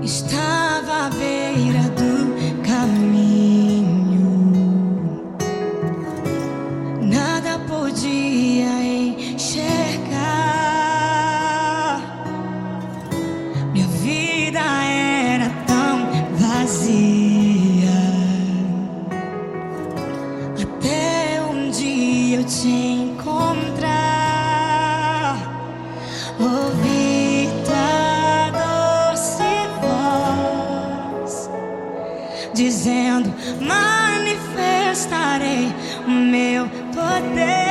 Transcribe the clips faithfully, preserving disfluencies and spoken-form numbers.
Estava à beira do caminho, nada podia enxergar. Minha vida era tão vazia, até um dia eu te encontrar. Ouvi tua doce voz dizendo: manifestarei o meu poder.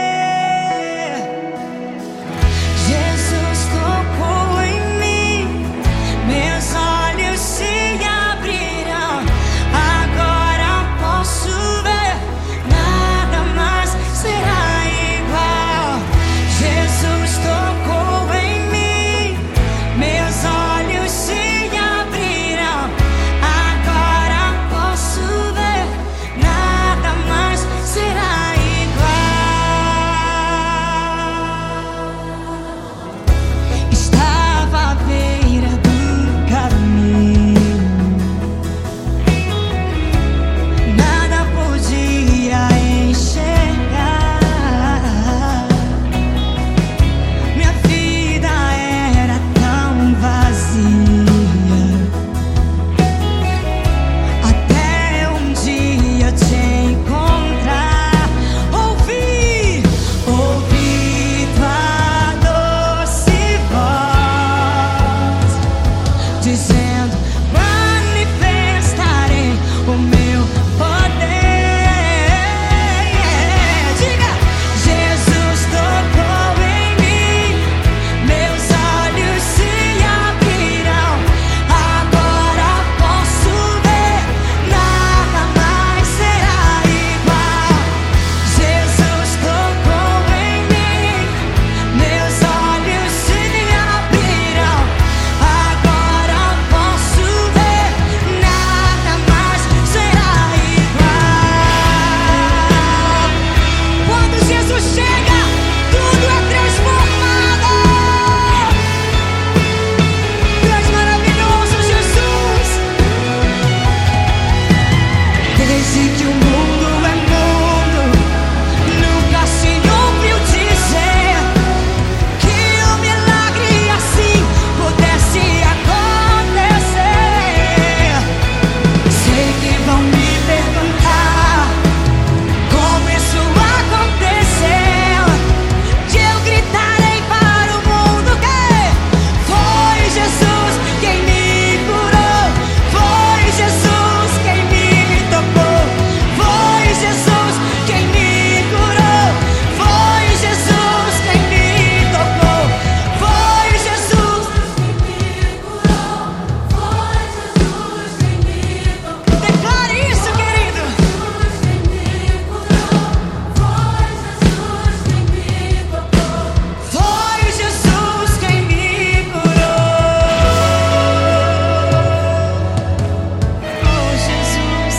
Jesus tocou em mim, meus olhos se abrirão. Agora posso ver, nada mais será igual. Jesus tocou em mim, meus olhos se abrirão. Agora posso ver, nada mais será igual. Estava à beira do caminho, nada podia enxergar. Minha vida era tão vazia, até um dia te encontrar. Ouvi, ouvi tua doce voz dizendo: manifestarei o meu poder. Diga: Jesus tocou em mim, meus olhos se abrirão. Agora posso ver, nada mais será igual. Jesus tocou em mim, meus olhos se abrirão. Agora posso ver, nada mais será igual. Quando Jesus chega, tudo é transformado. Tu és maravilhoso, Jesus. Desde que o mundo é mundo, nunca se ouviu dizer que um milagre assim pudesse acontecer. Sei que vão me perguntar como isso aconteceu, que eu gritarei para o mundo que foi Jesus quem me curou, foi Jesus quem me tocou, foi Jesus quem me curou, foi Jesus quem me tocou, foi Jesus quem me curou, foi Jesus quem me tocou. Declare isso, querido. Foi Jesus quem me curou. Oh, Jesus.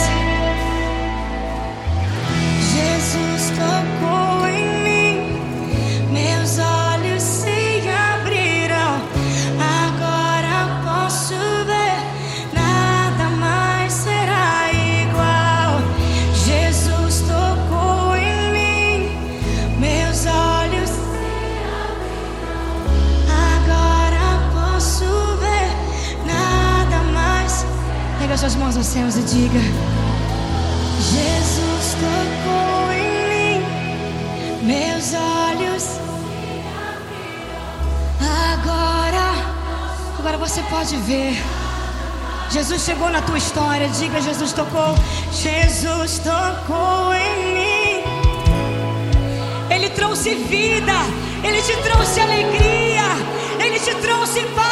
Jesus tocou em mim, meus olhos se abriram. Agora posso ver, nada mais será igual. Jesus tocou em mim, meus olhos se abriram. Agora posso ver, nada mais. Pega suas mãos aos céus e diga: Jesus tocou em mim, meus olhos se abriram. Agora, agora você pode ver. Jesus chegou na tua história. Diga: Jesus tocou. Jesus tocou em mim. Ele trouxe vida, Ele te trouxe alegria, Ele te trouxe paz.